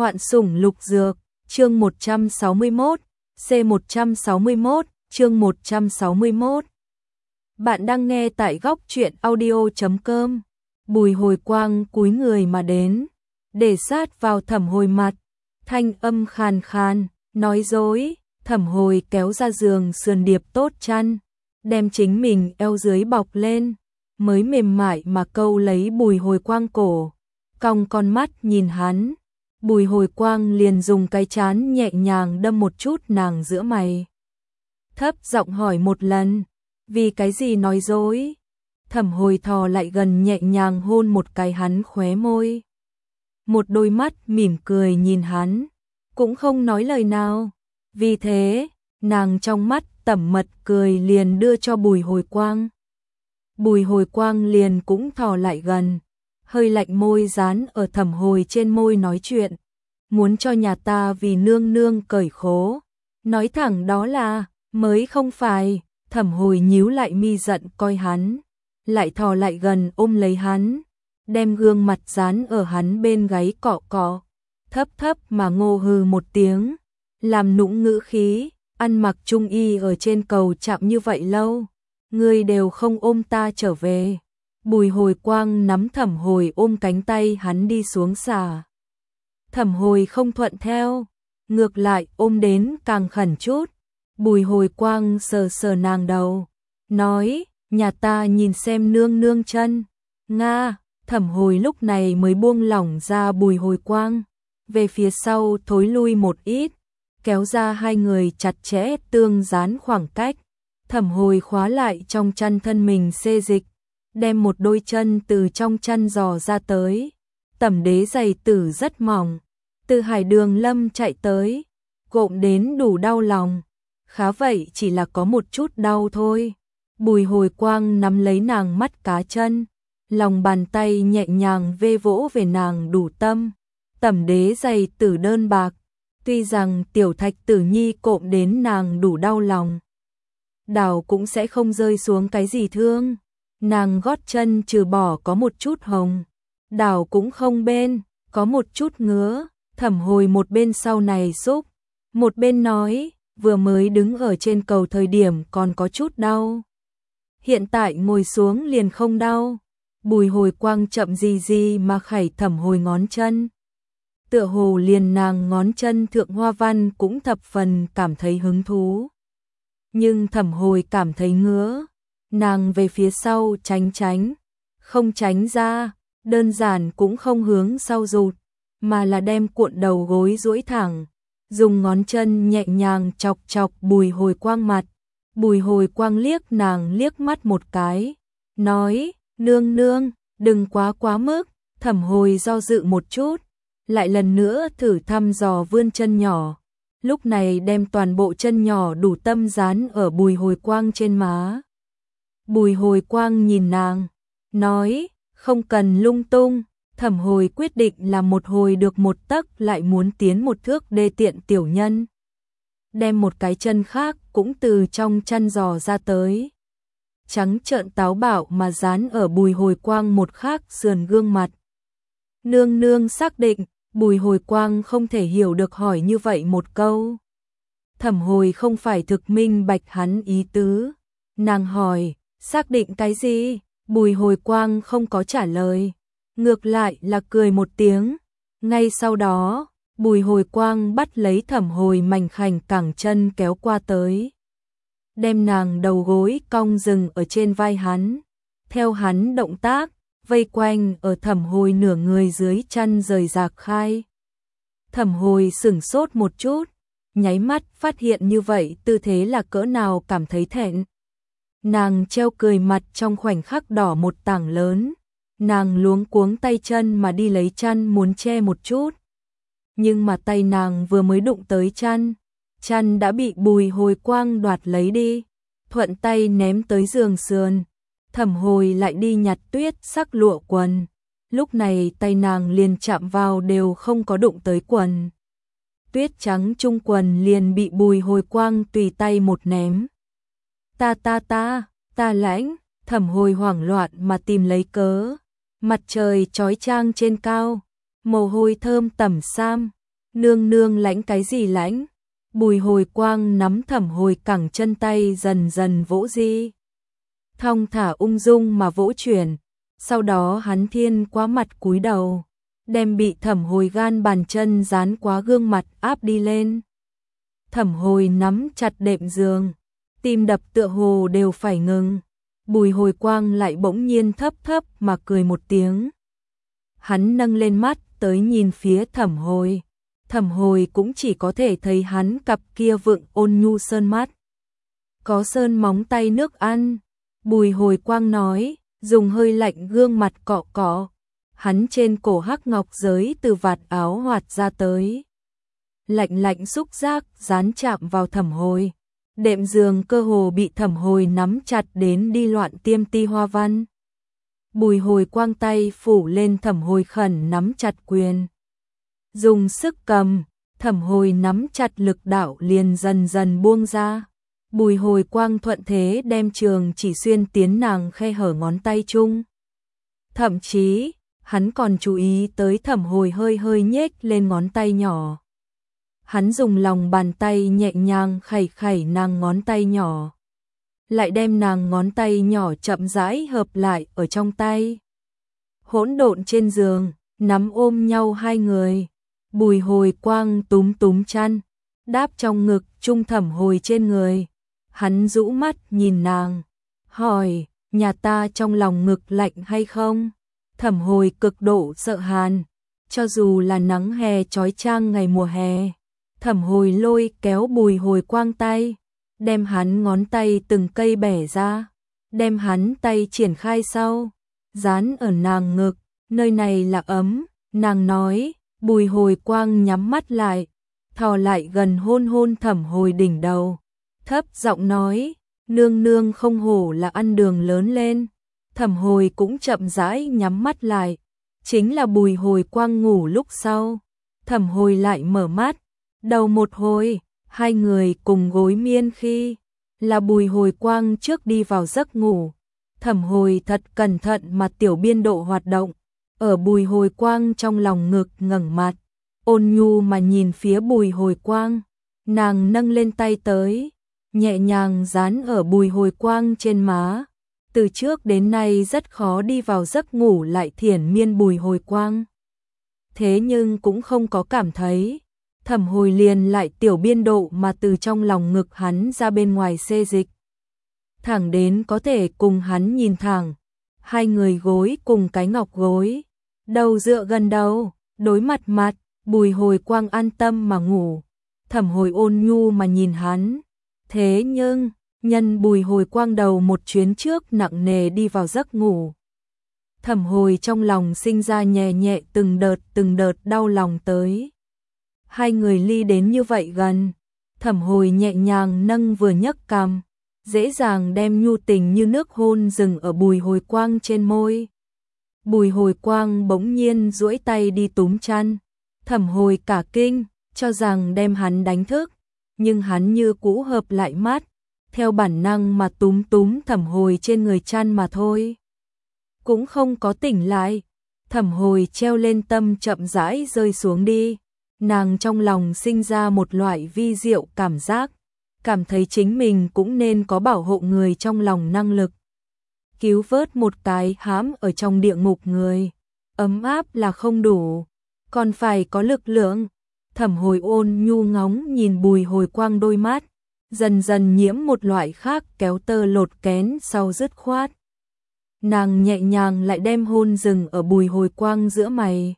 Hoạn sủng lục dược, chương 161, C161, chương 161. Bạn đang nghe tại góc truyện audio.com. Bùi Hồi Quang cúi người mà đến, để sát vào Thẩm Hồi mặt, thanh âm khàn khàn, nói dối. Thẩm Hồi kéo ra giường sườn điệp tốt chăn, đem chính mình eo dưới bọc lên, mới mềm mại mà câu lấy Bùi Hồi Quang cổ, cong con mắt nhìn hắn. Bùi Hồi Quang liền dùng cái trán nhẹ nhàng đâm một chút nàng giữa mày. Thấp giọng hỏi một lần, vì cái gì nói dối? Thẩm Hồi thò lại gần nhẹ nhàng hôn một cái hắn khóe môi. Một đôi mắt mỉm cười nhìn hắn, cũng không nói lời nào. Vì thế, nàng trong mắt tẩm mật cười liền đưa cho Bùi Hồi Quang. Bùi Hồi Quang liền cũng thò lại gần, hơi lạnh môi dán ở Thẩm Hồi trên môi nói chuyện. Muốn cho nhà ta vì nương nương cởi khố. Nói thẳng đó là, mới không phải. Thẩm Hồi nhíu lại mi giận coi hắn, lại thò lại gần ôm lấy hắn, đem gương mặt dán ở hắn bên gáy cọ cọ, thấp thấp mà ngô hừ một tiếng, làm nũng ngữ khí, ăn mặc trung y ở trên cầu chạm như vậy lâu, ngươi đều không ôm ta trở về. Bùi Hồi Quang nắm Thẩm Hồi ôm cánh tay hắn đi xuống xà. Thẩm Hồi không thuận theo, ngược lại ôm đến càng khẩn chút. Bùi Hồi Quang sờ sờ nàng đầu, nói, nhà ta nhìn xem nương nương chân. Nga. Thẩm Hồi lúc này mới buông lỏng ra Bùi Hồi Quang, về phía sau thối lui một ít, kéo ra hai người chặt chẽ tương dán khoảng cách. Thẩm Hồi khóa lại trong chăn thân mình xê dịch, đem một đôi chân từ trong chăn dò ra tới. Tẩm đế giày tử rất mỏng, từ Hải Đường Lâm chạy tới, gộm đến đủ đau lòng. Khá vậy chỉ là có một chút đau thôi. Bùi Hồi Quang nắm lấy nàng mắt cá chân, lòng bàn tay nhẹ nhàng vê vỗ về nàng đủ tâm. Tẩm đế giày tử đơn bạc, tuy rằng tiểu Thạch Tử Nhi cộm đến nàng đủ đau lòng, đào cũng sẽ không rơi xuống cái gì thương. Nàng gót chân trừ bỏ có một chút hồng, đào cũng không bên, có một chút ngứa. Thẩm Hồi một bên sau này xúc, một bên nói, vừa mới đứng ở trên cầu thời điểm còn có chút đau, hiện tại ngồi xuống liền không đau. Bùi Hồi Quang chậm gì gì mà khẩy Thẩm Hồi ngón chân, tựa hồ liền nàng ngón chân thượng hoa văn cũng thập phần cảm thấy hứng thú. Nhưng Thẩm Hồi cảm thấy ngứa, nàng về phía sau tránh tránh, không tránh ra, đơn giản cũng không hướng sau rụt, mà là đem cuộn đầu gối duỗi thẳng, dùng ngón chân nhẹ nhàng chọc chọc Bùi Hồi Quang mặt. Bùi Hồi Quang liếc nàng liếc mắt một cái, nói, nương nương, đừng quá mức. Thẩm Hồi do dự một chút, lại lần nữa thử thăm dò vươn chân nhỏ, lúc này đem toàn bộ chân nhỏ đủ tâm dán ở Bùi Hồi Quang trên má. Bùi Hồi Quang nhìn nàng, nói, không cần lung tung. Thẩm Hồi quyết định là một hồi được một tấc lại muốn tiến một thước đê tiện tiểu nhân. Đem một cái chân khác cũng từ trong chăn giò ra tới, trắng trợn táo bạo mà dán ở Bùi Hồi Quang một khác sườn gương mặt. Nương nương xác định. Bùi Hồi Quang không thể hiểu được hỏi như vậy một câu. Thẩm Hồi không phải thực minh bạch hắn ý tứ. Nàng hỏi, xác định cái gì? Bùi Hồi Quang không có trả lời, ngược lại là cười một tiếng. Ngay sau đó, Bùi Hồi Quang bắt lấy Thẩm Hồi mảnh khảnh cẳng chân kéo qua tới, đem nàng đầu gối cong dừng ở trên vai hắn. Theo hắn động tác, vây quanh ở Thẩm Hồi nửa người dưới chăn rời rạc khai. Thẩm Hồi sửng sốt một chút, nháy mắt phát hiện như vậy tư thế là cỡ nào cảm thấy thẹn. Nàng treo cười mặt trong khoảnh khắc đỏ một tảng lớn, nàng luống cuống tay chân mà đi lấy chăn muốn che một chút. Nhưng mà tay nàng vừa mới đụng tới chăn, chăn đã bị Bùi Hồi Quang đoạt lấy đi, thuận tay ném tới giường sườn. Thẩm Hồi lại đi nhặt tuyết sắc lụa quần, lúc này tay nàng liền chạm vào đều không có đụng tới quần. Tuyết trắng trung quần liền bị Bùi Hồi Quang tùy tay một ném. Ta lãnh. Thẩm Hồi hoảng loạn mà tìm lấy cớ. Mặt trời chói chang trên cao, mồ hôi thơm tẩm sam, Nương nương lãnh cái gì lãnh? Bùi Hồi Quang nắm Thẩm Hồi cẳng chân tay dần dần vỗ di. Thong thả ung dung mà vỗ chuyển, sau đó hắn thiên quá mặt cúi đầu, đem bị Thẩm Hồi gan bàn chân dán quá gương mặt áp đi lên. Thẩm Hồi nắm chặt đệm giường, tim đập tựa hồ đều phải ngừng. Bùi Hồi Quang lại bỗng nhiên thấp thấp mà cười một tiếng. Hắn nâng lên mắt tới nhìn phía Thẩm Hồi. Thẩm Hồi cũng chỉ có thể thấy hắn cặp kia vượng ôn nhu sơn mắt. Có sơn móng tay nước ăn. Bùi Hồi Quang nói, dùng hơi lạnh gương mặt cọ cọ. Hắn trên cổ hắc ngọc giới từ vạt áo hoạt ra tới. Lạnh lạnh xúc giác dán chạm vào Thẩm Hồi. Đệm giường cơ hồ bị Thẩm Hồi nắm chặt đến đi loạn tiêm ti hoa văn. Bùi Hồi Quang tay phủ lên Thẩm Hồi khẩn nắm chặt quyền. Dùng sức cầm, Thẩm Hồi nắm chặt lực đạo liền dần dần buông ra. Bùi Hồi Quang thuận thế đem trường chỉ xuyên tiến nàng khe hở ngón tay chung. Thậm chí, hắn còn chú ý tới Thẩm Hồi hơi hơi nhếch lên ngón tay nhỏ. Hắn dùng lòng bàn tay nhẹ nhàng khẩy khẩy nàng ngón tay nhỏ. Lại đem nàng ngón tay nhỏ chậm rãi hợp lại ở trong tay. Hỗn độn trên giường, nắm ôm nhau hai người. Bùi Hồi Quang túm túm chăn, đáp trong ngực chung Thẩm Hồi trên người. Hắn rũ mắt nhìn nàng, hỏi, nhà ta trong lòng ngực lạnh hay không? Thẩm Hồi cực độ sợ hàn, cho dù là nắng hè chói chang ngày mùa hè. Thẩm Hồi lôi kéo Bùi Hồi Quang tay, đem hắn ngón tay từng cây bẻ ra, đem hắn tay triển khai sau, dán ở nàng ngực, nơi này là ấm, nàng nói. Bùi Hồi Quang nhắm mắt lại, thò lại gần hôn hôn Thẩm Hồi đỉnh đầu, thấp giọng nói, nương nương không hổ là ăn đường lớn lên. Thẩm Hồi cũng chậm rãi nhắm mắt lại, chính là Bùi Hồi Quang ngủ lúc sau. Thẩm Hồi lại mở mắt, đầu một hồi, hai người cùng gối miên khi, là Bùi Hồi Quang trước đi vào giấc ngủ. Thẩm Hồi thật cẩn thận mà tiểu biên độ hoạt động. Ở Bùi Hồi Quang trong lòng ngực ngẩng mặt, ôn nhu mà nhìn phía Bùi Hồi Quang, nàng nâng lên tay tới, nhẹ nhàng dán ở Bùi Hồi Quang trên má. Từ trước đến nay rất khó đi vào giấc ngủ lại thiển miên Bùi Hồi Quang. Thế nhưng cũng không có cảm thấy, Thẩm Hồi liền lại tiểu biên độ mà từ trong lòng ngực hắn ra bên ngoài xê dịch. Thẳng đến có thể cùng hắn nhìn thẳng, hai người gối cùng cái ngọc gối. Đầu dựa gần đầu, đối mặt mặt, Bùi Hồi Quang an tâm mà ngủ. Thẩm Hồi ôn nhu mà nhìn hắn. Thế nhưng, nhân Bùi Hồi Quang đầu một chuyến trước nặng nề đi vào giấc ngủ. Thẩm Hồi trong lòng sinh ra nhẹ nhẹ từng đợt đau lòng tới. Hai người ly đến như vậy gần, Thẩm Hồi nhẹ nhàng nâng vừa nhấc cằm, dễ dàng đem nhu tình như nước hôn dừng ở Bùi Hồi Quang trên môi. Bùi Hồi Quang bỗng nhiên duỗi tay đi túm chăn, Thẩm Hồi cả kinh, cho rằng đem hắn đánh thức, nhưng hắn như cũ hợp lại mắt, theo bản năng mà túm túm Thẩm Hồi trên người chăn mà thôi. Cũng không có tỉnh lại, Thẩm Hồi treo lên tâm chậm rãi rơi xuống đi, nàng trong lòng sinh ra một loại vi diệu cảm giác, cảm thấy chính mình cũng nên có bảo hộ người trong lòng năng lực. Cứu vớt một cái hãm ở trong địa ngục người, ấm áp là không đủ, còn phải có lực lượng. Thẩm Hồi ôn nhu ngóng nhìn Bùi Hồi Quang đôi mắt, dần dần nhiễm một loại khác kéo tơ lột kén sau dứt khoát. Nàng nhẹ nhàng lại đem hôn dừng ở Bùi Hồi Quang giữa mày.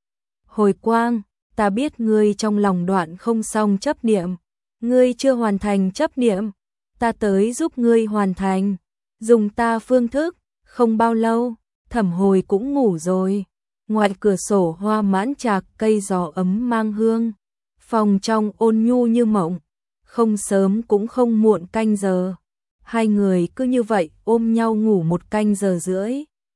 Hồi Quang, ta biết ngươi trong lòng đoạn không xong chấp niệm, ngươi chưa hoàn thành chấp niệm, ta tới giúp ngươi hoàn thành. Dùng ta phương thức, không bao lâu, Thẩm Hồi cũng ngủ rồi. Ngoài cửa sổ hoa mãn trạc cây gió ấm mang hương, phòng trong ôn nhu như mộng, không sớm cũng không muộn canh giờ. Hai người cứ như vậy ôm nhau ngủ một canh giờ rưỡi.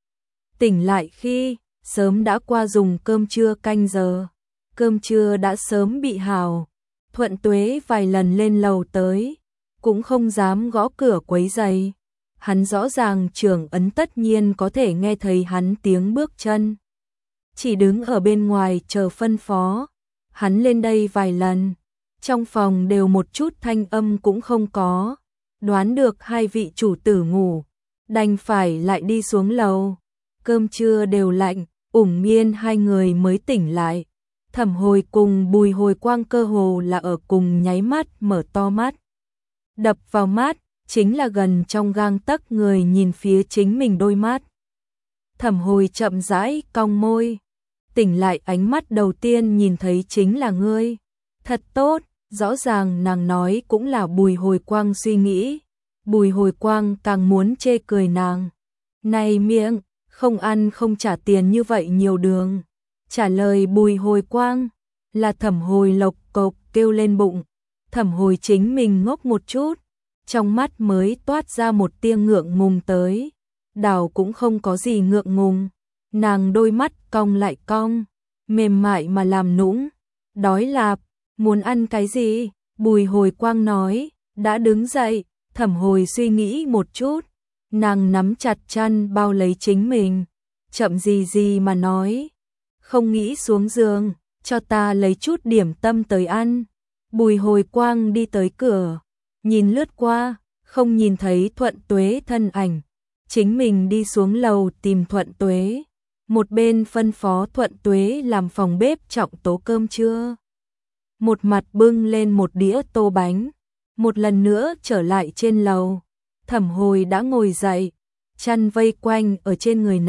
Tỉnh lại khi, sớm đã qua dùng cơm trưa canh giờ. Cơm trưa đã sớm bị hào. Thuận Tuế vài lần lên lầu tới, cũng không dám gõ cửa quấy rầy. Hắn rõ ràng Trưởng Ấn tất nhiên có thể nghe thấy hắn tiếng bước chân. Chỉ đứng ở bên ngoài chờ phân phó. Hắn lên đây vài lần, trong phòng đều một chút thanh âm cũng không có, đoán được hai vị chủ tử ngủ, đành phải lại đi xuống lầu. Cơm trưa đều lạnh, Ủng Miên hai người mới tỉnh lại. Thẩm Hồi cùng Bùi Hồi Quang cơ hồ là ở cùng nháy mắt mở to mắt. Đập vào mắt, chính là gần trong gang tấc người nhìn phía chính mình đôi mắt. Thẩm Hồi chậm rãi cong môi, tỉnh lại ánh mắt đầu tiên nhìn thấy chính là ngươi. Thật tốt, rõ ràng nàng nói cũng là Bùi Hồi Quang suy nghĩ. Bùi Hồi Quang càng muốn chê cười nàng. Này miệng, không ăn không trả tiền như vậy nhiều đường. Trả lời Bùi Hồi Quang là Thẩm Hồi lộc cộc kêu lên bụng. Thẩm Hồi chính mình ngốc một chút, trong mắt mới toát ra một tia ngượng ngùng tới. Đào cũng không có gì ngượng ngùng, nàng đôi mắt cong lại cong, mềm mại mà làm nũng. Đói lạp, muốn ăn cái gì? Bùi Hồi Quang nói, đã đứng dậy. Thẩm Hồi suy nghĩ một chút, nàng nắm chặt chăn bao lấy chính mình, chậm gì mà nói, không nghĩ xuống giường, cho ta lấy chút điểm tâm tới ăn. Bùi Hồi Quang đi tới cửa, nhìn lướt qua, không nhìn thấy Thuận Tuế thân ảnh, chính mình đi xuống lầu tìm Thuận Tuế, một bên phân phó Thuận Tuế làm phòng bếp trọng tố cơm trưa. Một mặt bưng lên một đĩa tô bánh, một lần nữa trở lại trên lầu. Thẩm Hồi đã ngồi dậy, chăn vây quanh ở trên người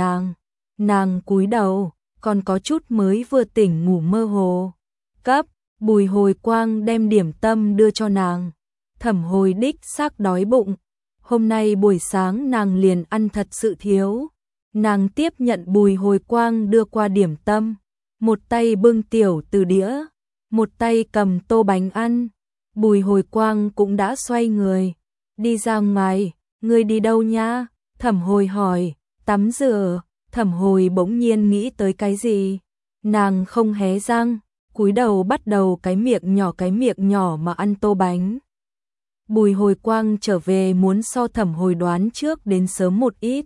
nàng cúi đầu, còn có chút mới vừa tỉnh ngủ mơ hồ. Cấp, Bùi Hồi Quang đem điểm tâm đưa cho nàng. Thẩm Hồi đích xác đói bụng, hôm nay buổi sáng nàng liền ăn thật sự thiếu. Nàng tiếp nhận Bùi Hồi Quang đưa qua điểm tâm, một tay bưng tiểu từ đĩa, một tay cầm tô bánh ăn. Bùi Hồi Quang cũng đã xoay người, đi ra ngoài. Ngươi đi đâu nha? Thẩm Hồi hỏi. Tắm rửa. Thẩm Hồi bỗng nhiên nghĩ tới cái gì, nàng không hé răng, cúi đầu bắt đầu cái miệng nhỏ mà ăn tô bánh. Bùi Hồi Quang trở về muốn so Thẩm Hồi đoán trước đến sớm một ít,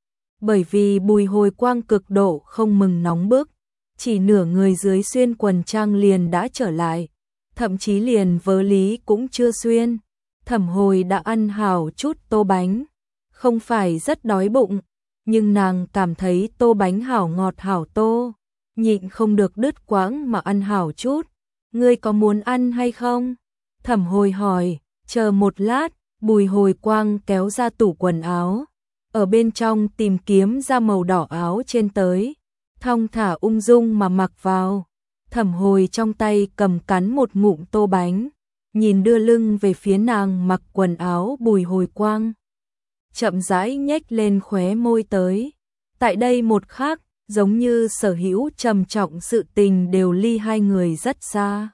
bởi vì Bùi Hồi Quang cực độ không mừng nóng bức, chỉ nửa người dưới xuyên quần trang liền đã trở lại, thậm chí liền vớ lý cũng chưa xuyên. Thẩm Hồi đã ăn hảo chút tô bánh, không phải rất đói bụng, nhưng nàng cảm thấy tô bánh hảo ngọt hảo tô, nhịn không được đứt quãng mà ăn hảo chút. Ngươi có muốn ăn hay không? Thẩm Hồi hỏi. Chờ một lát. Bùi Hồi Quang kéo ra tủ quần áo, ở bên trong tìm kiếm ra màu đỏ áo trên tới, thong thả ung dung mà mặc vào. Thẩm Hồi trong tay cầm cắn một ngụm tô bánh, nhìn đưa lưng về phía nàng mặc quần áo Bùi Hồi Quang, chậm rãi nhếch lên khóe môi tới. Tại đây một khắc, giống như sở hữu trầm trọng sự tình đều ly hai người rất xa.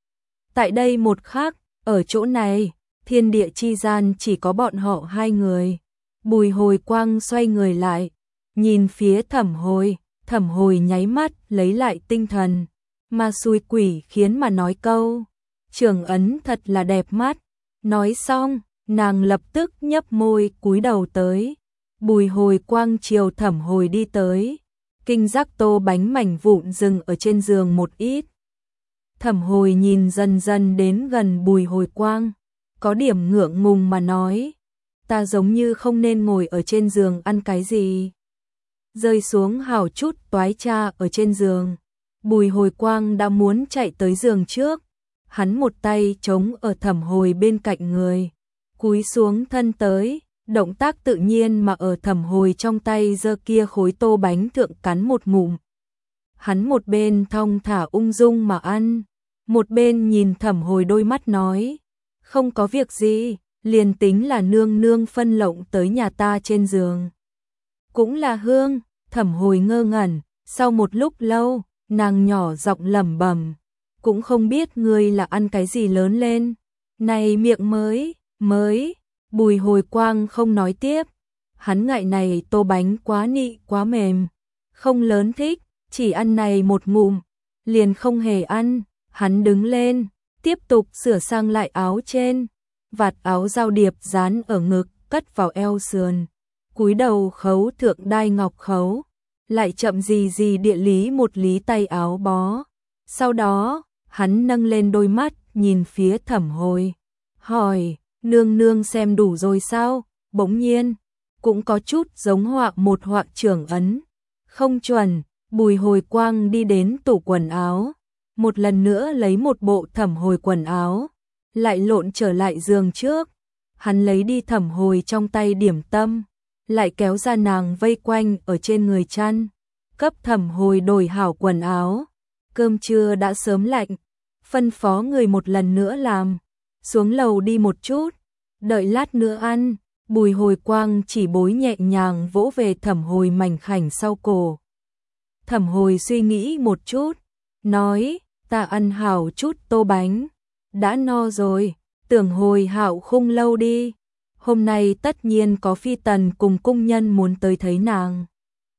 Tại đây một khắc, ở chỗ này, thiên địa chi gian chỉ có bọn họ hai người. Bùi Hồi Quang xoay người lại, nhìn phía Thẩm Hồi. Thẩm Hồi nháy mắt lấy lại tinh thần, mà xui quỷ khiến mà nói câu, Trường Ấn thật là đẹp mắt. Nói xong, nàng lập tức nhấp môi cúi đầu tới. Bùi Hồi Quang chiều Thẩm Hồi đi tới, kinh giác tô bánh mảnh vụn dừng ở trên giường một ít. Thẩm Hồi nhìn dần dần đến gần Bùi Hồi Quang, có điểm ngượng ngùng mà nói, ta giống như không nên ngồi ở trên giường ăn cái gì. Rơi xuống hào chút toái cha ở trên giường. Bùi Hồi Quang đã muốn chạy tới giường trước, hắn một tay chống ở Thẩm Hồi bên cạnh người, cúi xuống thân tới, động tác tự nhiên mà ở Thẩm Hồi trong tay giơ kia khối tô bánh thượng cắn một ngụm. Hắn một bên thong thả ung dung mà ăn, một bên nhìn Thẩm Hồi đôi mắt nói, không có việc gì, liền tính là nương nương phân lộng tới nhà ta trên giường. Cũng là hương. Thẩm Hồi ngơ ngẩn, sau một lúc lâu, nàng nhỏ giọng lẩm bẩm, cũng không biết ngươi là ăn cái gì lớn lên. Này miệng mới, Bùi Hồi Quang không nói tiếp, hắn ngại này tô bánh quá nị quá mềm, không lớn thích, chỉ ăn này một ngụm, liền không hề ăn. Hắn đứng lên, tiếp tục sửa sang lại áo trên, vạt áo giao điệp dán ở ngực, cất vào eo sườn, cúi đầu khấu thượng đai ngọc khấu, lại chậm gì địa lý một lý tay áo bó. Sau đó, Hắn nâng lên đôi mắt, nhìn phía Thẩm Hồi, hỏi, nương nương xem đủ rồi sao? Bỗng nhiên, cũng có chút giống họa một họa trưởng ấn. Không chuẩn, Bùi Hồi Quang đi đến tủ quần áo, một lần nữa lấy một bộ Thẩm Hồi quần áo, lại lộn trở lại giường trước. Hắn lấy đi Thẩm Hồi trong tay điểm tâm, lại kéo ra nàng vây quanh ở trên người chăn, cấp Thẩm Hồi đổi hảo quần áo. Cơm trưa đã sớm lạnh, phân phó người một lần nữa làm, xuống lầu đi một chút, đợi lát nữa ăn. Bùi Hồi Quang chỉ bối nhẹ nhàng vỗ về Thẩm Hồi mảnh khảnh sau cổ. Thẩm Hồi suy nghĩ một chút, nói, ta ăn hảo chút tô bánh, đã no rồi, tưởng hồi hạo khung lâu đi. Hôm nay tất nhiên có phi tần cùng cung nhân muốn tới thấy nàng.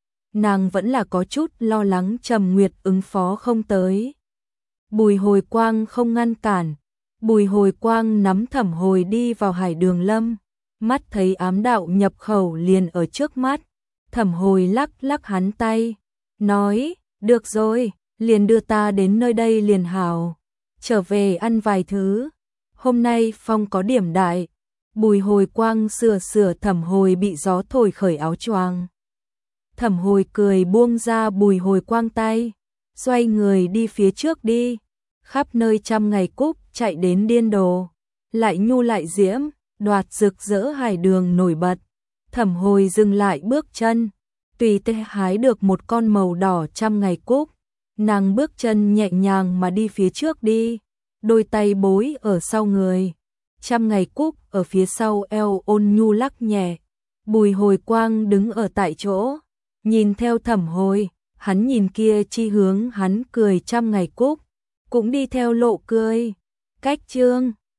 Nàng vẫn là có chút lo lắng Trầm Nguyệt ứng phó không tới. Bùi Hồi Quang không ngăn cản, Bùi Hồi Quang nắm Thẩm Hồi đi vào Hải Đường Lâm, mắt thấy ám đạo nhập khẩu liền ở trước mắt. Thẩm Hồi lắc lắc hắn tay, nói, được rồi, liền đưa ta đến nơi đây liền hảo, trở về ăn vài thứ. Hôm nay phong có điểm đại. Bùi Hồi Quang sửa sửa Thẩm Hồi bị gió thổi khởi áo choàng. Thẩm Hồi cười buông ra Bùi Hồi Quang tay, xoay người đi phía trước đi. Khắp nơi trăm ngày cúc chạy đến điên đồ, lại nhu lại diễm, đoạt rực rỡ Hải Đường nổi bật. Thẩm Hồi dừng lại bước chân, tùy tay hái được một con màu đỏ trăm ngày cúc. Nàng bước chân nhẹ nhàng mà đi phía trước đi, đôi tay bối ở sau người. Trăm ngày cúc ở phía sau eo ôn nhu lắc nhẹ. Bùi Hồi Quang đứng ở tại chỗ, nhìn theo Thẩm Hồi, hắn nhìn kia chi hướng hắn cười trăm ngày cúc, cũng đi theo lộ cười. Cách chương